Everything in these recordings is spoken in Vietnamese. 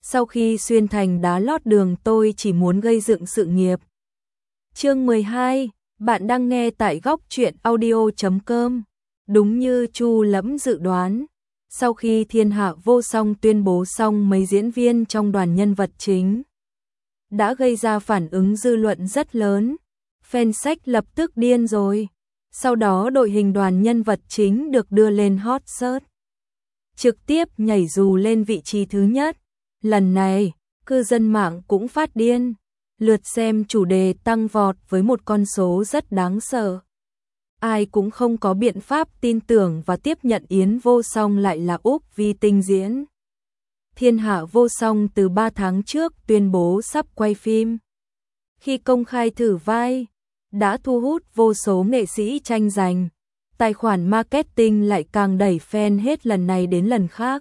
Sau khi xuyên thành đá lót đường tôi chỉ muốn gây dựng sự nghiệp. Chương 12, bạn đang nghe tại góc truyện audio.com. Đúng như Chu Lẫm dự đoán, sau khi Thiên Hạ Vô Song tuyên bố xong mấy diễn viên trong đoàn nhân vật chính đã gây ra phản ứng dư luận rất lớn, fan sách lập tức điên rồi. Sau đó đội hình đoàn nhân vật chính được đưa lên hot search, trực tiếp nhảy dù lên vị trí thứ nhất. Lần này, cư dân mạng cũng phát điên, lượt xem chủ đề tăng vọt với một con số rất đáng sợ. Ai cũng không có biện pháp tin tưởng và tiếp nhận Yến Vô Song lại là Úc Vi Tinh diễn. Thiên Hạ Vô Song từ 3 tháng trước tuyên bố sắp quay phim. Khi công khai thử vai, đã thu hút vô số nghệ sĩ tranh giành. Tài khoản marketing lại càng đẩy fan hết lần này đến lần khác,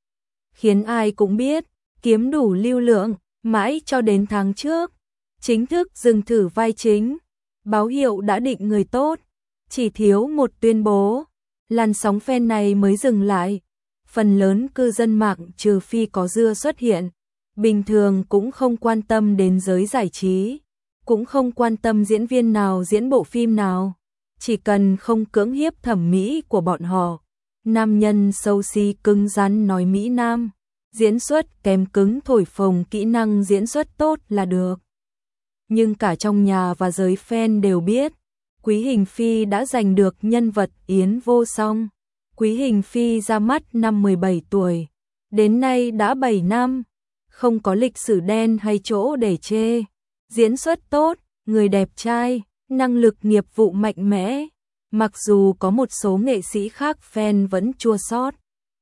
khiến ai cũng biết, kiếm đủ lưu lượng, mãi cho đến tháng trước, chính thức dừng thử vai chính. Báo hiệu đã định người tốt, chỉ thiếu một tuyên bố, làn sóng fan này mới dừng lại. Phần lớn cư dân mạng trừ phi có dưa xuất hiện, bình thường cũng không quan tâm đến giới giải trí, cũng không quan tâm diễn viên nào diễn bộ phim nào, chỉ cần không cưỡng hiếp thẩm mỹ của bọn họ. Nam nhân xấu xí cứng rắn nói Mỹ Nam, diễn xuất kém cứng thổi phồng kỹ năng diễn xuất tốt là được. Nhưng cả trong nhà và giới fan đều biết, Quý Hình Phi đã giành được nhân vật Yến Vô Song. Quý Hình Phi ra mắt năm 17 tuổi, đến nay đã 7 năm, không có lịch sử đen hay chỗ để chê. Diễn xuất tốt, người đẹp trai, năng lực nghiệp vụ mạnh mẽ. Mặc dù có một số nghệ sĩ khác fan vẫn chua xót,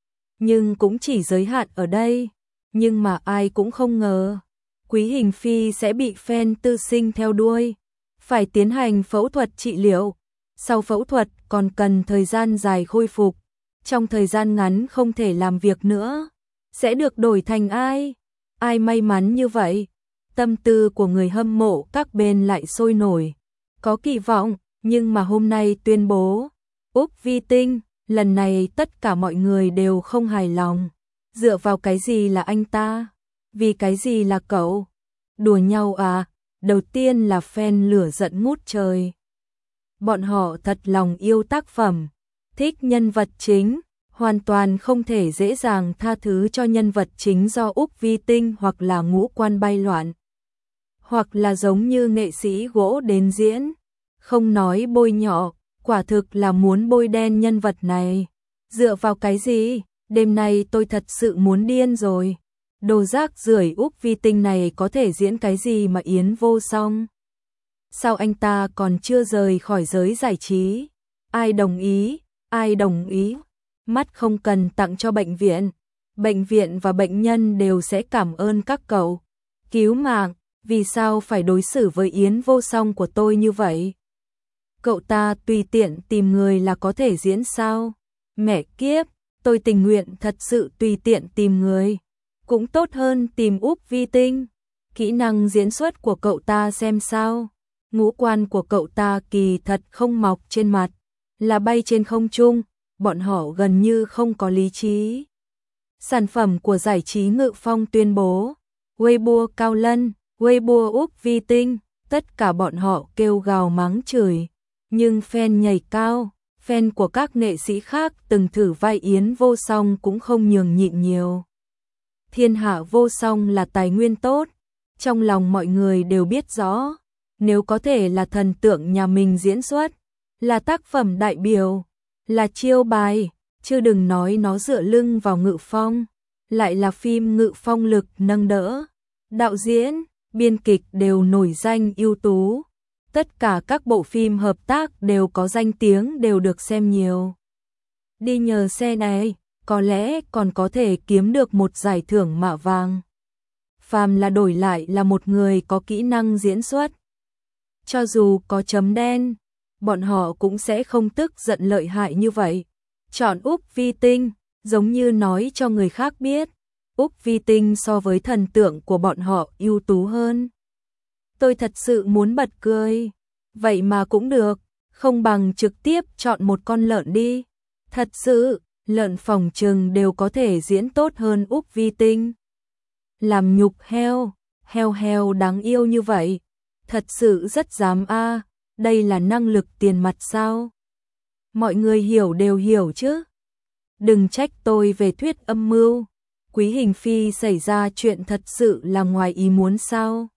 nhưng cũng chỉ giới hạn ở đây. Nhưng mà ai cũng không ngờ, Quý Hình Phi sẽ bị fan tư sinh theo đuôi, phải tiến hành phẫu thuật trị liệu. Sau phẫu thuật còn cần thời gian dài khôi phục, trong thời gian ngắn không thể làm việc nữa. Sẽ được đổi thành ai? Ai may mắn như vậy? Tâm tư của người hâm mộ các bên lại sôi nổi, có kỳ vọng, nhưng mà hôm nay tuyên bố Úc Vi Tinh, lần này tất cả mọi người đều không hài lòng. Dựa vào cái gì là anh ta? Vì cái gì là cậu? Đùa nhau à? Đầu tiên là fan lửa giận ngút trời. Bọn họ thật lòng yêu tác phẩm, thích nhân vật chính, hoàn toàn không thể dễ dàng tha thứ cho nhân vật chính do Úc Vi Tinh hoặc là ngũ quan bay loạn, hoặc là giống như nghệ sĩ gỗ đến diễn. Không nói bôi nhọ, quả thực là muốn bôi đen nhân vật này. Dựa vào cái gì? Đêm nay tôi thật sự muốn điên rồi. Đồ rác rưởi Úc Vi Tinh này có thể diễn cái gì mà Yến Vô Song? Sao anh ta còn chưa rời khỏi giới giải trí? Ai đồng ý? Ai đồng ý? Mắt không cần tặng cho bệnh viện. Bệnh viện và bệnh nhân đều sẽ cảm ơn các cậu. Cứu mạng, vì sao phải đối xử với Yến Vô Song của tôi như vậy? Cậu ta tùy tiện tìm người là có thể diễn sao? Mẹ kiếp, tôi tình nguyện thật sự tùy tiện tìm người, cũng tốt hơn tìm Úc Vi Tinh. Kỹ năng diễn xuất của cậu ta xem sao? Ngũ quan của cậu ta kỳ thật không mọc trên mặt, là bay trên không trung, bọn họ gần như không có lý trí. Sản phẩm của giải trí Ngự Phong tuyên bố, Weibo Cao Lân, Weibo Úc Vi Tinh, tất cả bọn họ kêu gào mắng chửi. Nhưng fan nhảy cao, fan của các nghệ sĩ khác từng thử vai Yến Vô Song cũng không nhường nhịn nhiều. Thiên Hạ Vô Song là tài nguyên tốt, trong lòng mọi người đều biết rõ. Nếu có thể là thần tượng nhà mình diễn xuất, là tác phẩm đại biểu, là chiêu bài, chứ đừng nói nó dựa lưng vào Ngự Phong, lại là phim Ngự Phong lực nâng đỡ. Đạo diễn, biên kịch đều nổi danh ưu tú. Tất cả các bộ phim hợp tác đều có danh tiếng, đều được xem nhiều. Đi nhờ xe này, có lẽ còn có thể kiếm được một giải thưởng mạ vàng. Phàm là đổi lại là một người có kỹ năng diễn xuất, cho dù có chấm đen, bọn họ cũng sẽ không tức giận lợi hại như vậy. Chọn Úc Vi Tinh, giống như nói cho người khác biết, Úc Vi Tinh so với thần tượng của bọn họ ưu tú hơn. Tôi thật sự muốn bật cười. Vậy mà cũng được, không bằng trực tiếp chọn một con lợn đi. Thật sự, lợn phòng trừng đều có thể diễn tốt hơn Úc Vi Tinh. làm nhục heo, heo đáng yêu như vậy, thật sự rất dám a, đây là năng lực tiền mặt sao? Mọi người hiểu đều hiểu chứ. Đừng trách tôi về thuyết âm mưu, Quý Hình Phi xảy ra chuyện thật sự là ngoài ý muốn sao?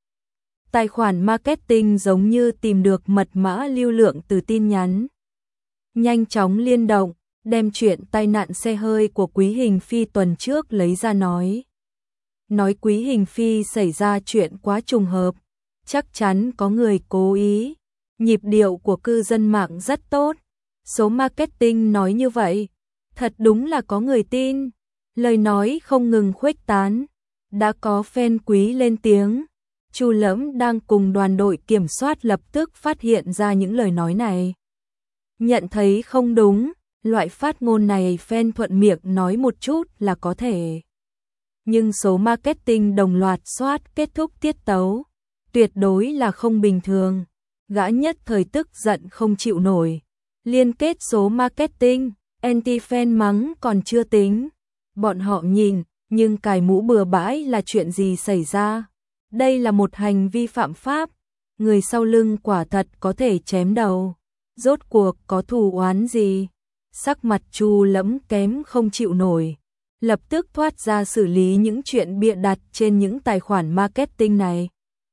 Tài khoản marketing giống như tìm được mật mã lưu lượng từ tin nhắn. Nhanh chóng liên động, đem chuyện tai nạn xe hơi của Quý Hình Phi tuần trước lấy ra nói. Nói Quý Hình Phi xảy ra chuyện quá trùng hợp, chắc chắn có người cố ý. Nhịp điệu của cư dân mạng rất tốt. Số marketing nói như vậy, thật đúng là có người tin. Lời nói không ngừng khuếch tán. Đã có fan Quý lên tiếng. Chu Lẫm đang cùng đoàn đội kiểm soát lập tức phát hiện ra những lời nói này. Nhận thấy không đúng, loại phát ngôn này fan thuận miệng nói một chút là có thể. Nhưng số marketing đồng loạt soát kết thúc tiết tấu, tuyệt đối là không bình thường. Gã nhất thời tức giận không chịu nổi. Liên kết số marketing, anti-fan mắng còn chưa tính. Bọn họ nhìn, nhưng cài mũ bừa bãi là chuyện gì xảy ra? Đây là một hành vi phạm pháp. Người sau lưng quả thật có thể chém đầu. Rốt cuộc có thù oán gì? Sắc mặt Chu Lẫm kém không chịu nổi. Lập tức thoát ra xử lý những chuyện bịa đặt trên những tài khoản marketing này.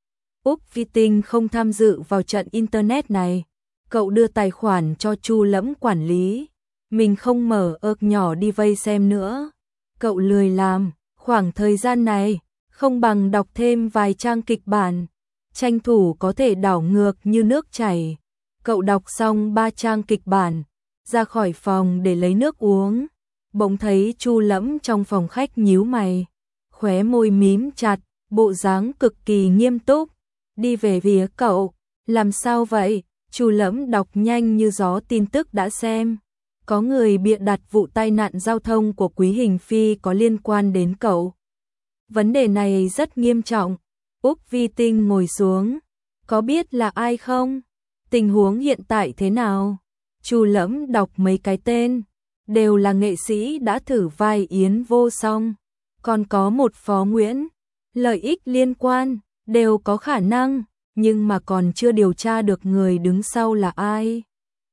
Úc Vi Tinh không tham dự vào trận internet này. Cậu đưa tài khoản cho Chu Lẫm quản lý. Mình không mở ợc nhỏ đi vây xem nữa. Cậu lười làm, khoảng thời gian này, không bằng đọc thêm vài trang kịch bản. Tranh thủ có thể đảo ngược như nước chảy. Cậu đọc xong 3 trang kịch bản, ra khỏi phòng để lấy nước uống. Bỗng thấy Chu Lẫm trong phòng khách nhíu mày, khóe môi mím chặt, bộ dáng cực kỳ nghiêm túc, đi về phía cậu. Làm sao vậy? Chu Lẫm đọc nhanh như gió tin tức đã xem. Có người bịa đặt vụ tai nạn giao thông của Quý Hình Phi có liên quan đến cậu. Vấn đề này rất nghiêm trọng. Úc Vi Tinh ngồi xuống. Có biết là ai không? Tình huống hiện tại thế nào? Chu Lẫm đọc mấy cái tên, đều là nghệ sĩ đã thử vai Yến Vô Song. Còn có một Phó Nguyễn. Lợi ích liên quan, đều có khả năng, nhưng mà còn chưa điều tra được người đứng sau là ai.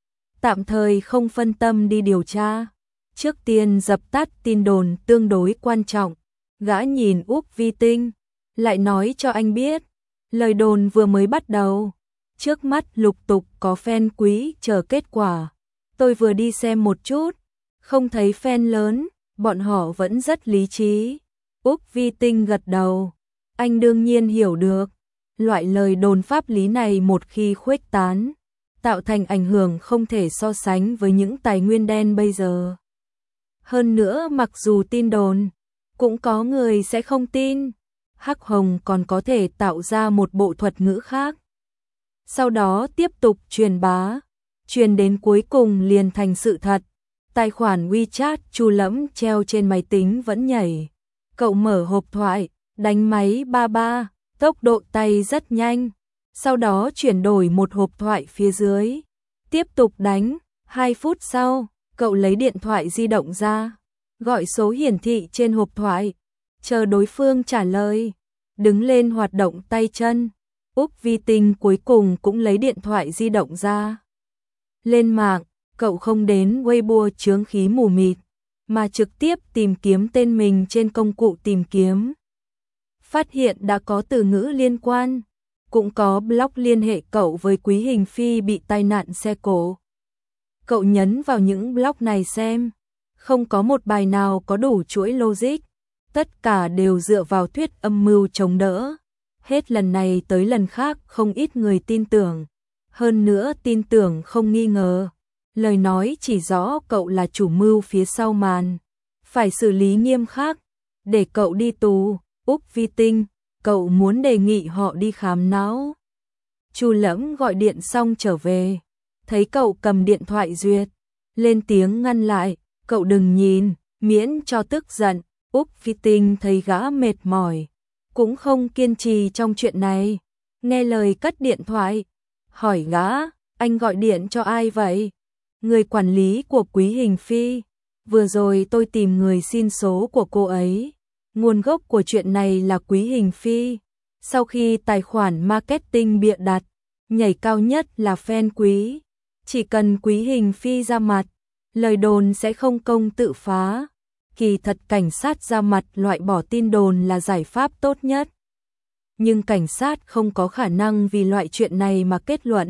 Tạm thời không phân tâm đi điều tra. Trước tiên dập tắt tin đồn tương đối quan trọng. Gã nhìn Úc Vi Tinh, lại nói cho anh biết. Lời đồn vừa mới bắt đầu. Trước mắt lục tục có fan Quý chờ kết quả. Tôi vừa đi xem một chút, không thấy fan lớn, bọn họ vẫn rất lý trí. Úc Vi Tinh gật đầu. Anh đương nhiên hiểu được. Loại lời đồn pháp lý này một khi khuếch tán, tạo thành ảnh hưởng không thể so sánh với những tài nguyên đen bây giờ. Hơn nữa mặc dù tin đồn, cũng có người sẽ không tin. Hắc Hồng còn có thể tạo ra một bộ thuật ngữ khác. Sau đó tiếp tục truyền bá, truyền đến cuối cùng liền thành sự thật. Tài khoản WeChat Chu Lẫm treo trên máy tính vẫn nhảy. Cậu mở hộp thoại, đánh máy 33, tốc độ tay rất nhanh. Sau đó chuyển đổi một hộp thoại phía dưới. Tiếp tục đánh, 2 phút sau, cậu lấy điện thoại di động ra, gọi số hiển thị trên hộp thoại, chờ đối phương trả lời, đứng lên hoạt động tay chân. Úc Vi Tinh cuối cùng cũng lấy điện thoại di động ra. Lên mạng, cậu không đến Weibo chướng khí mù mịt, mà trực tiếp tìm kiếm tên mình trên công cụ tìm kiếm. Phát hiện đã có từ ngữ liên quan, cũng có blog liên hệ cậu với Quý Hình Phi bị tai nạn xe cộ. Cậu nhấn vào những blog này xem, không có một bài nào có đủ chuỗi logic, tất cả đều dựa vào thuyết âm mưu chống đỡ. Hết lần này tới lần khác không ít người tin tưởng, hơn nữa tin tưởng không nghi ngờ. Lời nói chỉ rõ cậu là chủ mưu phía sau màn, phải xử lý nghiêm khắc, để cậu đi tù. Úc Vi Tinh, cậu muốn đề nghị họ đi khám não. Chu Lẫm gọi điện xong trở về, thấy cậu cầm điện thoại duyệt, lên tiếng ngăn lại, cậu đừng nhìn, miễn cho tức giận. Úc Vi Tinh thấy gã mệt mỏi, cũng không kiên trì trong chuyện này, nghe lời cất điện thoại, hỏi gã, anh gọi điện cho ai vậy? Người quản lý của Quý Hình Phi, vừa rồi tôi tìm người xin số của cô ấy. Nguồn gốc của chuyện này là Quý Hình Phi. Sau khi tài khoản marketing bịa đặt, nhảy cao nhất là fan Quý. Chỉ cần Quý Hình Phi ra mặt, lời đồn sẽ không công tự phá. Kỳ thật cảnh sát ra mặt loại bỏ tin đồn là giải pháp tốt nhất. Nhưng cảnh sát không có khả năng vì loại chuyện này mà kết luận.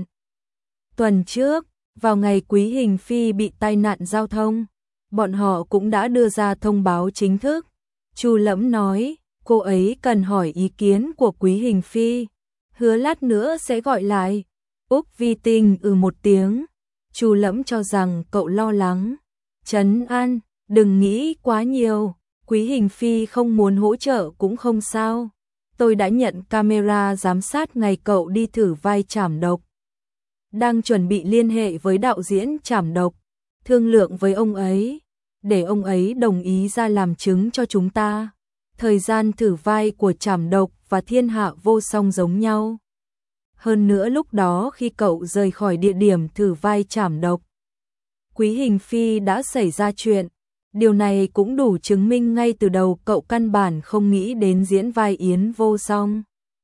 Tuần trước, vào ngày Quý Hình Phi bị tai nạn giao thông, bọn họ cũng đã đưa ra thông báo chính thức. Chu Lẫm nói, cô ấy cần hỏi ý kiến của Quý Hình Phi, hứa lát nữa sẽ gọi lại. Úc Vi Tinh một tiếng. Chu Lẫm cho rằng cậu lo lắng. Trấn an, đừng nghĩ quá nhiều, Quý Hình Phi không muốn hỗ trợ cũng không sao. Tôi đã nhận camera giám sát ngày cậu đi thử vai Trảm Độc. Đang chuẩn bị liên hệ với đạo diễn Trảm Độc, thương lượng với ông ấy, để ông ấy đồng ý ra làm chứng cho chúng ta. Thời gian thử vai của Trảm Độc và Thiên Hạ Vô Song giống nhau. Hơn nữa lúc đó khi cậu rời khỏi địa điểm thử vai Trảm Độc, Quý Hình Phi đã xảy ra chuyện. Điều này cũng đủ chứng minh ngay từ đầu cậu căn bản không nghĩ đến diễn vai Yến Vô Song.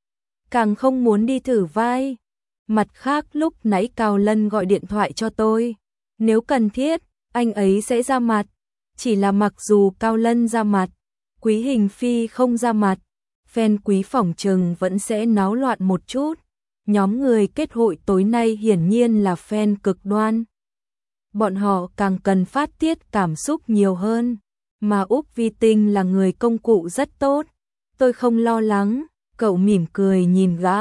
Càng không muốn đi thử vai. Mặt khác lúc nãy Cao Lân gọi điện thoại cho tôi. Nếu cần thiết, anh ấy sẽ ra mặt. Chỉ là mặc dù Cao Lân ra mặt, Quý Hình Phi không ra mặt, fan Quý phỏng chừng vẫn sẽ náo loạn một chút. Nhóm người kết hội tối nay hiển nhiên là fan cực đoan. Bọn họ càng cần phát tiết cảm xúc nhiều hơn, mà Úc Vi Tinh là người công cụ rất tốt. Tôi không lo lắng, cậu mỉm cười nhìn gã.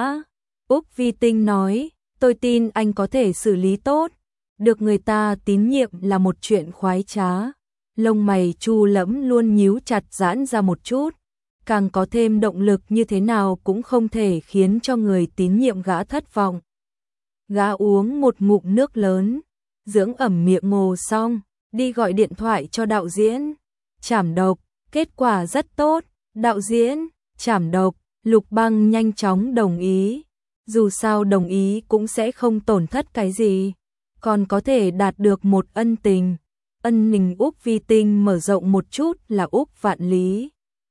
Úc Vi Tinh nói, tôi tin anh có thể xử lý tốt, được người ta tín nhiệm là một chuyện khoái trá. Lông mày Chu Lẫm luôn nhíu chặt giãn ra một chút, càng có thêm động lực như thế nào cũng không thể khiến cho người tín nhiệm gã thất vọng. Gã uống một ngụm nước lớn, dưỡng ẩm miệng ngồ xong, đi gọi điện thoại cho đạo diễn Trảm Độc, kết quả rất tốt. Đạo diễn Trảm Độc, Lục Băng nhanh chóng đồng ý. Dù sao đồng ý cũng sẽ không tổn thất cái gì, còn có thể đạt được một ân tình. Ân tình Úc Vi Tinh mở rộng một chút là Úc Vạn Lý.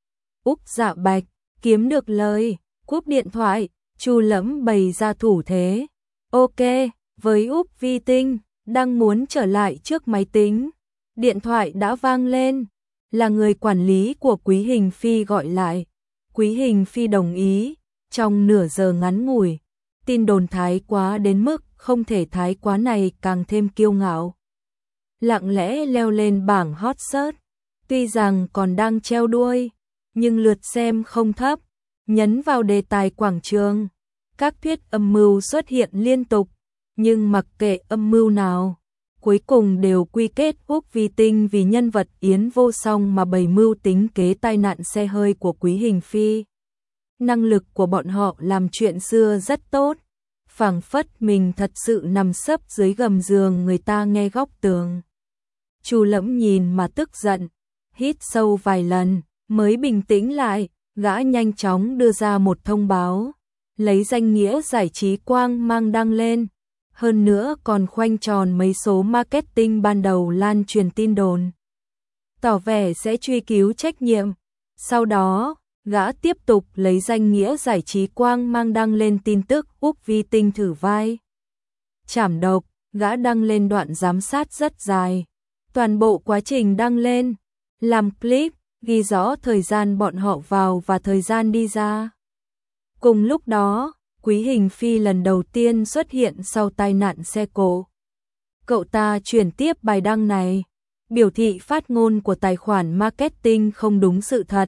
Úc Dạ Bạch, kiếm được lời, cúp điện thoại, Chu Lẫm bày ra thủ thế. Ok, với Úc Vi Tinh, đang muốn trở lại trước máy tính. Điện thoại đã vang lên, là người quản lý của Quý Hình Phi gọi lại. Quý Hình Phi đồng ý, trong nửa giờ ngắn ngủi. Tin đồn thái quá đến mức không thể thái quá này càng thêm kiêu ngạo. Lặng lẽ leo lên bảng hot search, tuy rằng còn đang treo đuôi, nhưng lượt xem không thấp. Nhấn vào đề tài quảng trường, các thuyết âm mưu xuất hiện liên tục, nhưng mặc kệ âm mưu nào, cuối cùng đều quy kết Úc Vi Tinh vì nhân vật Yến Vô Song mà bày mưu tính kế tai nạn xe hơi của Quý Hình Phi. Năng lực của bọn họ làm chuyện xưa rất tốt, phảng phất mình thật sự nằm sấp dưới gầm giường người ta nghe góc tường. Chu Lẫm nhìn mà tức giận, hít sâu vài lần, mới bình tĩnh lại, gã nhanh chóng đưa ra một thông báo, lấy danh nghĩa giải trí quang mang đăng lên, hơn nữa còn khoanh tròn mấy số marketing ban đầu lan truyền tin đồn, tỏ vẻ sẽ truy cứu trách nhiệm. Sau đó, gã tiếp tục lấy danh nghĩa giải trí quang mang đăng lên tin tức Úc Vi Tinh thử vai Trảm Độc, gã đăng lên đoạn giám sát rất dài. Toàn bộ quá trình đăng lên, làm clip, ghi rõ thời gian bọn họ vào và thời gian đi ra. Cùng lúc đó, Quý Hình Phi lần đầu tiên xuất hiện sau tai nạn xe cộ. Cậu ta chuyển tiếp bài đăng này, biểu thị phát ngôn của tài khoản marketing không đúng sự thật.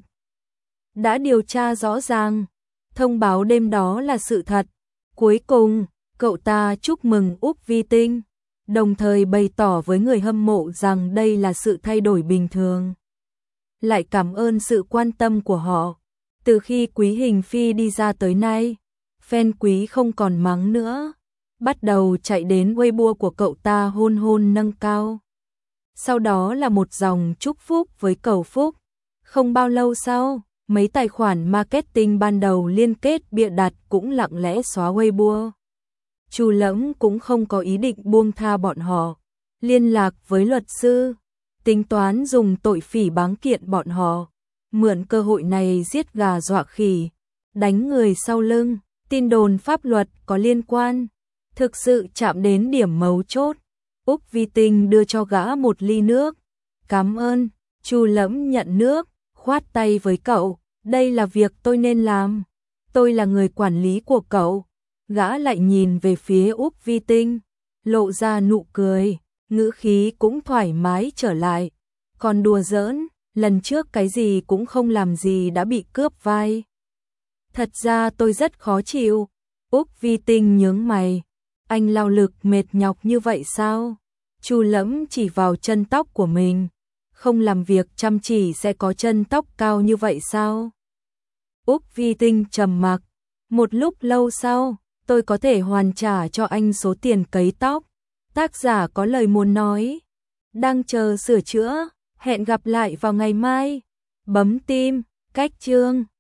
Đã điều tra rõ ràng, thông báo đêm đó là sự thật. Cuối cùng, cậu ta chúc mừng Úc Vi Tinh, đồng thời bày tỏ với người hâm mộ rằng đây là sự thay đổi bình thường. Lại cảm ơn sự quan tâm của họ. Từ khi Quý Hình Phi đi ra tới nay, fan Quý không còn mắng nữa, bắt đầu chạy đến Weibo của cậu ta hôn hôn nâng cao. Sau đó là một dòng chúc phúc với cầu phúc. Không bao lâu sau, mấy tài khoản marketing ban đầu liên kết bịa đặt cũng lặng lẽ xóa Weibo. Chu Lẫm cũng không có ý định buông tha bọn họ, liên lạc với luật sư, tính toán dùng tội phỉ báng kiện bọn họ. mượn cơ hội này giết gà dọa khỉ, đánh người sau lưng, tin đồn pháp luật có liên quan, thực sự chạm đến điểm mấu chốt. Úc Vi Tinh đưa cho gã một ly nước. Cảm ơn. Chu Lẫm nhận nước, khoát tay với cậu, đây là việc tôi nên làm. Tôi là người quản lý của cậu. Gã lại nhìn về phía Úc Vi Tinh, lộ ra nụ cười, ngữ khí cũng thoải mái trở lại. Còn đùa giỡn, lần trước cái gì cũng không làm gì đã bị cướp vai. Thật ra tôi rất khó chịu. Úc Vi Tinh nhướng mày, anh lao lực mệt nhọc như vậy sao? Chu Lẫm chỉ vào chân tóc của mình, không làm việc chăm chỉ sẽ có chân tóc cao như vậy sao? Úc Vi Tinh trầm mặc, một lúc lâu sau, tôi có thể hoàn trả cho anh số tiền cấy tóc. Tác giả có lời muốn nói, đang chờ sửa chữa, hẹn gặp lại vào ngày mai. Bấm tim, cách chương.